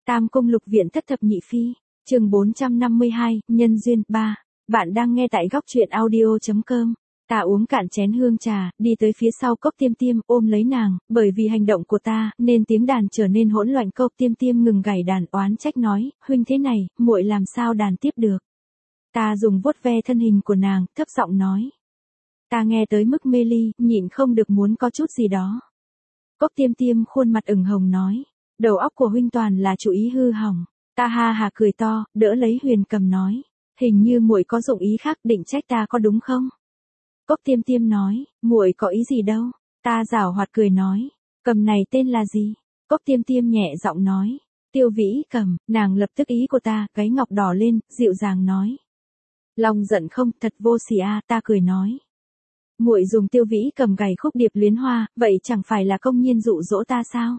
Tam Cung Lục Viện Thất Thập Nhị Phi, chương 452, Nhân Duyên 3. Bạn đang nghe tại góc truyện audio.com. Ta uống cạn chén hương trà, đi tới phía sau Cốc Tiêm Tiêm, ôm lấy nàng, bởi vì hành động của ta, nên tiếng đàn trở nên hỗn loạn. Cốc Tiêm Tiêm ngừng gảy đàn, oán trách nói, huynh thế này, muội làm sao đàn tiếp được. Ta dùng vuốt ve thân hình của nàng, thấp giọng nói. Ta nghe tới mức mê ly, nhịn không được muốn có chút gì đó. Cốc Tiêm Tiêm khuôn mặt ửng hồng nói, đầu óc của huynh toàn là chủ ý hư hỏng. Ta ha hà cười to, đỡ lấy Huyền Cầm nói, hình như muội có dụng ý khác, định trách ta có đúng không? Cốc Tiêm Tiêm nói, muội có ý gì đâu. Ta giảo hoạt cười nói, cầm này tên là gì? Cốc Tiêm Tiêm nhẹ giọng nói, Tiêu Vĩ Cầm. Nàng lập tức ý của ta, gáy ngọc đỏ lên, dịu dàng nói, Long giận không, thật vô sỉ a. Ta cười nói, muội dùng Tiêu Vĩ Cầm gảy khúc điệp luyến hoa, vậy chẳng phải là công nhiên dụ dỗ ta sao?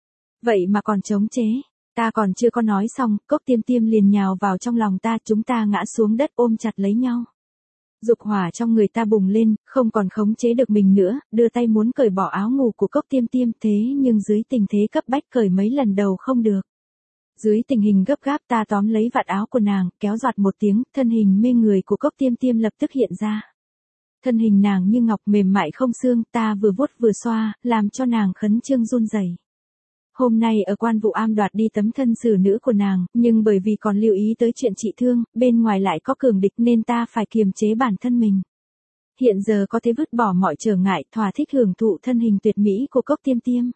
Vậy mà còn chống chế. Ta còn chưa có nói xong, Cốc Tiêm Tiêm liền nhào vào trong lòng ta, chúng ta ngã xuống đất ôm chặt lấy nhau. Dục hỏa trong người ta bùng lên, không còn khống chế được mình nữa, đưa tay muốn cởi bỏ áo ngủ của Cốc Tiêm Tiêm, thế nhưng dưới tình thế cấp bách cởi mấy lần đầu không được. Dưới tình hình gấp gáp ta tóm lấy vạt áo của nàng, kéo giọt một tiếng, thân hình mê người của Cốc Tiêm Tiêm lập tức hiện ra. Thân hình nàng như ngọc mềm mại không xương, ta vừa vuốt vừa xoa, làm cho nàng khẩn trương run rẩy. Hôm nay ở Quan Vụ Am đoạt đi tấm thân xử nữ của nàng, nhưng bởi vì còn lưu ý tới chuyện trị thương, bên ngoài lại có cường địch nên ta phải kiềm chế bản thân mình. Hiện giờ có thể vứt bỏ mọi trở ngại, thỏa thích hưởng thụ thân hình tuyệt mỹ của Cốc Tiêm Tiêm.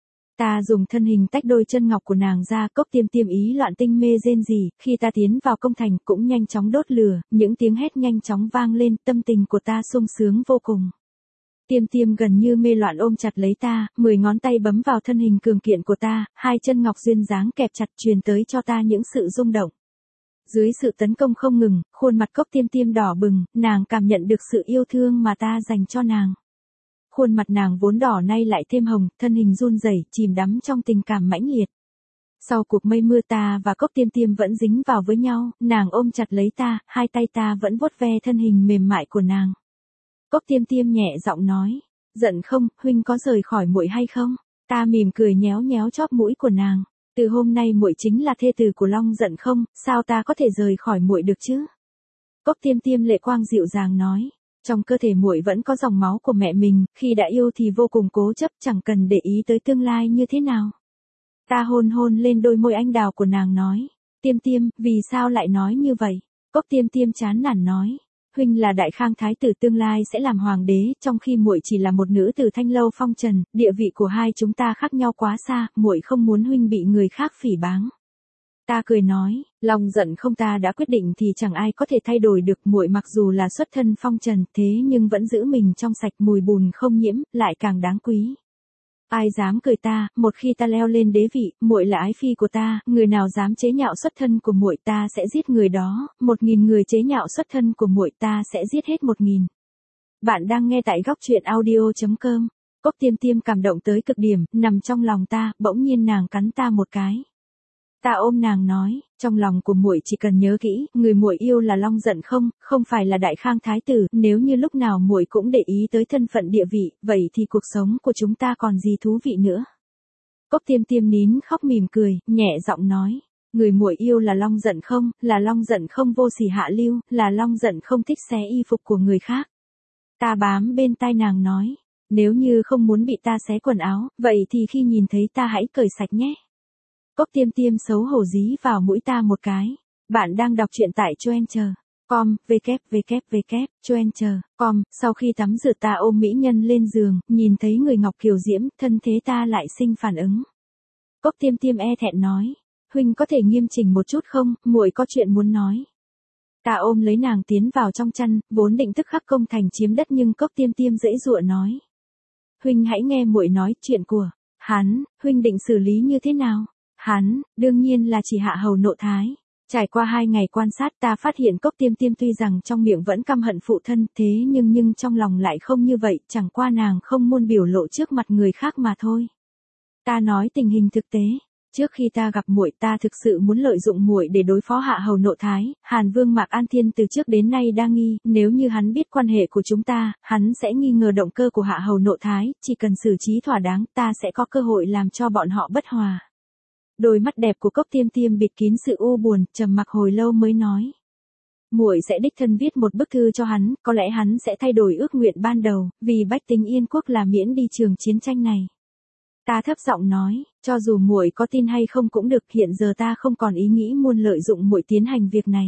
Ta dùng thân hình tách đôi chân ngọc của nàng ra, Cốc Tiêm Tiêm ý loạn tinh mê rên rỉ, khi ta tiến vào công thành cũng nhanh chóng đốt lửa, những tiếng hét nhanh chóng vang lên, tâm tình của ta sung sướng vô cùng. Tiêm Tiêm gần như mê loạn ôm chặt lấy ta, 10 ngón tay bấm vào thân hình cường kiện của ta, hai chân ngọc duyên dáng kẹp chặt truyền tới cho ta những sự rung động. Dưới sự tấn công không ngừng, khuôn mặt Cốc Tiêm Tiêm đỏ bừng, nàng cảm nhận được sự yêu thương mà ta dành cho nàng. Khuôn mặt nàng vốn đỏ nay lại thêm hồng, thân hình run rẩy, chìm đắm trong tình cảm mãnh liệt. Sau cuộc mây mưa ta và Cốc Tiêm Tiêm vẫn dính vào với nhau, nàng ôm chặt lấy ta, hai tay ta vẫn vuốt ve thân hình mềm mại của nàng. Cốc Tiêm Tiêm nhẹ giọng nói, giận không, huynh có rời khỏi muội hay không? Ta mỉm cười nhéo nhéo chóp mũi của nàng, từ hôm nay muội chính là thê tử của Long giận không, sao ta có thể rời khỏi muội được chứ? Cốc Tiêm Tiêm lệ quang dịu dàng nói, trong cơ thể muội vẫn có dòng máu của mẹ mình, khi đã yêu thì vô cùng cố chấp, chẳng cần để ý tới tương lai như thế nào. Ta hôn hôn lên đôi môi anh đào của nàng nói, Tiêm Tiêm, vì sao lại nói như vậy? Cốc Tiêm Tiêm chán nản nói, huynh là đại khang thái tử tương lai sẽ làm hoàng đế, trong khi muội chỉ là một nữ tử thanh lâu phong trần, địa vị của hai chúng ta khác nhau quá xa, muội không muốn huynh bị người khác phỉ báng. Ta cười nói, Long giận không, ta đã quyết định thì chẳng ai có thể thay đổi được. Muội mặc dù là xuất thân phong trần, thế nhưng vẫn giữ mình trong sạch, mùi bùn không nhiễm, lại càng đáng quý. Ai dám cười ta, một khi ta leo lên đế vị, muội là ái phi của ta, người nào dám chế nhạo xuất thân của muội ta sẽ giết người đó, 1000 người chế nhạo xuất thân của muội ta sẽ giết hết 1000. Bạn đang nghe tại góc truyện audio.com. Cốc Tiêm Tiêm cảm động tới cực điểm, nằm trong lòng ta, bỗng nhiên nàng cắn ta một cái. Ta ôm nàng nói, trong lòng của muội chỉ cần nhớ kỹ, người muội yêu là Long giận không, không phải là đại khang thái tử, nếu như lúc nào muội cũng để ý tới thân phận địa vị, vậy thì cuộc sống của chúng ta còn gì thú vị nữa. Cốc Tiêm Tiêm nín khóc mỉm cười, nhẹ giọng nói, người muội yêu là Long giận không, là Long giận không vô sỉ hạ lưu, là Long giận không thích xé y phục của người khác. Ta bám bên tai nàng nói, nếu như không muốn bị ta xé quần áo, vậy thì khi nhìn thấy ta hãy cởi sạch nhé. Cốc Tiêm Tiêm xấu hổ dí vào mũi ta một cái. Bạn đang đọc truyện tại Choencher.com, www.choencher.com. Sau khi tắm rửa ta ôm mỹ nhân lên giường, nhìn thấy người ngọc kiều diễm, thân thế ta lại sinh phản ứng. Cốc Tiêm Tiêm e thẹn nói, huynh có thể nghiêm chỉnh một chút không, muội có chuyện muốn nói. Ta ôm lấy nàng tiến vào trong chăn, vốn định tức khắc công thành chiếm đất nhưng Cốc Tiêm Tiêm giãy giụa nói, huynh hãy nghe muội nói, chuyện của hắn, huynh định xử lý như thế nào? Hắn, đương nhiên là chỉ hạ hầu nộ thái. Trải qua 2 ngày quan sát ta phát hiện Cốc Tiêm Tiêm tuy rằng trong miệng vẫn căm hận phụ thân, thế nhưng trong lòng lại không như vậy, chẳng qua nàng không muốn biểu lộ trước mặt người khác mà thôi. Ta nói tình hình thực tế, trước khi ta gặp muội ta thực sự muốn lợi dụng muội để đối phó hạ hầu nộ thái. Hàn Vương Mạc An Thiên từ trước đến nay đa nghi, nếu như hắn biết quan hệ của chúng ta, hắn sẽ nghi ngờ động cơ của hạ hầu nộ thái, chỉ cần xử trí thỏa đáng ta sẽ có cơ hội làm cho bọn họ bất hòa. Đôi mắt đẹp của Cốc Tiêm Tiêm bịt kín sự u buồn, trầm mặc hồi lâu mới nói. Muội sẽ đích thân viết một bức thư cho hắn, có lẽ hắn sẽ thay đổi ước nguyện ban đầu, vì bách tính Yên quốc là miễn đi trường chiến tranh này. Ta thấp giọng nói, cho dù muội có tin hay không cũng được, hiện giờ ta không còn ý nghĩ muốn lợi dụng muội tiến hành việc này.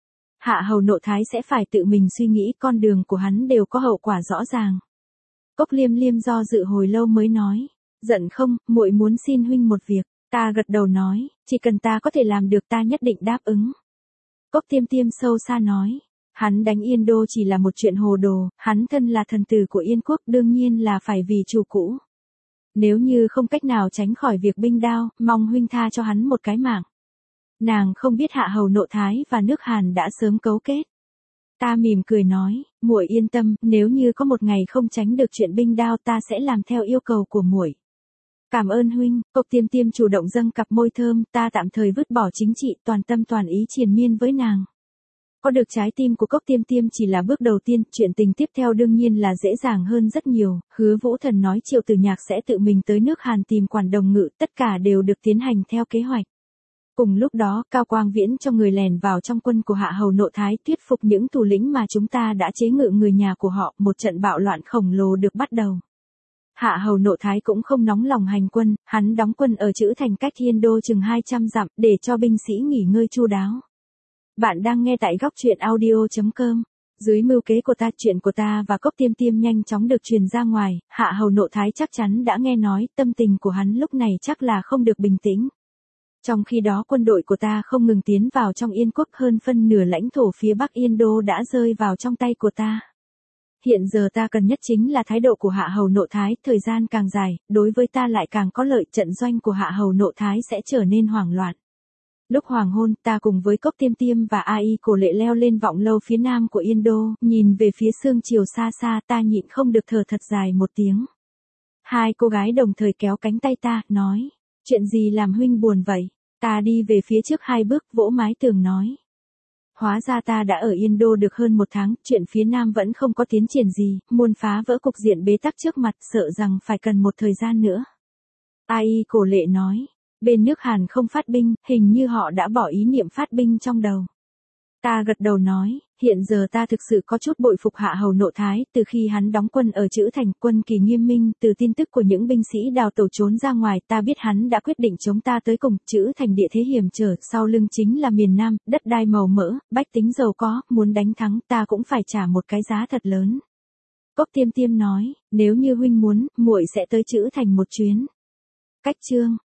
Hạ hầu nộ thái sẽ phải tự mình suy nghĩ, con đường của hắn đều có hậu quả rõ ràng. Cốc Liêm Liêm do dự hồi lâu mới nói, giận không, muội muốn xin huynh một việc. Ta gật đầu nói, chỉ cần ta có thể làm được ta nhất định đáp ứng. Cốc Tiêm Tiêm sâu xa nói, hắn đánh Yên Đô chỉ là một chuyện hồ đồ, hắn thân là thần tử của Yên quốc đương nhiên là phải vì chủ cũ. Nếu như không cách nào tránh khỏi việc binh đao, mong huynh tha cho hắn một cái mạng. Nàng không biết hạ hầu nộ thái và nước Hàn đã sớm cấu kết. Ta mỉm cười nói, muội yên tâm, nếu như có một ngày không tránh được chuyện binh đao ta sẽ làm theo yêu cầu của muội. Cảm ơn huynh. Cốc Tiêm Tiêm chủ động dâng cặp môi thơm, ta tạm thời vứt bỏ chính trị, toàn tâm toàn ý triền miên với nàng. Có được trái tim của Cốc Tiêm Tiêm chỉ là bước đầu tiên, chuyện tình tiếp theo đương nhiên là dễ dàng hơn rất nhiều. Hứa Vũ Thần nói Triệu Tử Nhạc sẽ tự mình tới nước Hàn tìm quản đồng ngự, tất cả đều được tiến hành theo kế hoạch. Cùng lúc đó, Cao Quang Viễn cho người lèn vào trong quân của Hạ hầu nộ thái, thuyết phục những thủ lĩnh mà chúng ta đã chế ngự người nhà của họ, một trận bạo loạn khổng lồ được bắt đầu. Hạ hầu nộ thái cũng không nóng lòng hành quân, hắn đóng quân ở Trữ Thành cách Yên Đô chừng 200 dặm, để cho binh sĩ nghỉ ngơi chu đáo. Bạn đang nghe tại góc truyện audio.com. Dưới mưu kế của ta, chuyện của ta và Cốc Tiêm Tiêm nhanh chóng được truyền ra ngoài, Hạ hầu nộ thái chắc chắn đã nghe nói, tâm tình của hắn lúc này chắc là không được bình tĩnh. Trong khi đó quân đội của ta không ngừng tiến vào trong Yên quốc, hơn phân nửa lãnh thổ phía Bắc Yên Đô đã rơi vào trong tay của ta. Hiện giờ ta cần nhất chính là thái độ của hạ hầu nộ thái, thời gian càng dài, đối với ta lại càng có lợi, trận doanh của hạ hầu nộ thái sẽ trở nên hoảng loạn. Lúc hoàng hôn, ta cùng với Cốc Tiêm Tiêm và A Y Cổ Lệ leo lên vọng lâu phía nam của Yên Đô, nhìn về phía sương chiều xa xa, ta nhịn không được thở thật dài một tiếng. Hai cô gái đồng thời kéo cánh tay ta, nói, chuyện gì làm huynh buồn vậy? Ta đi về phía trước 2 bước, vỗ mái tường nói. Hóa ra ta đã ở Yên Đô được hơn 1 tháng, chuyện phía Nam vẫn không có tiến triển gì, muốn phá vỡ cục diện bế tắc trước mặt, sợ rằng phải cần một thời gian nữa. A Y Cổ Lệ nói, bên nước Hàn không phát binh, hình như họ đã bỏ ý niệm phát binh trong đầu. Ta gật đầu nói, hiện giờ ta thực sự có chút bội phục hạ hầu nộ thái, từ khi hắn đóng quân ở Trữ Thành, quân kỳ nghiêm minh, từ tin tức của những binh sĩ đào tẩu trốn ra ngoài, ta biết hắn đã quyết định chống ta tới cùng. Trữ Thành địa thế hiểm trở, sau lưng chính là miền Nam, đất đai màu mỡ, bách tính giàu có, muốn đánh thắng ta cũng phải trả một cái giá thật lớn. Cốc Tiêm Tiêm nói, nếu như huynh muốn, muội sẽ tới Trữ Thành một chuyến. Cách chương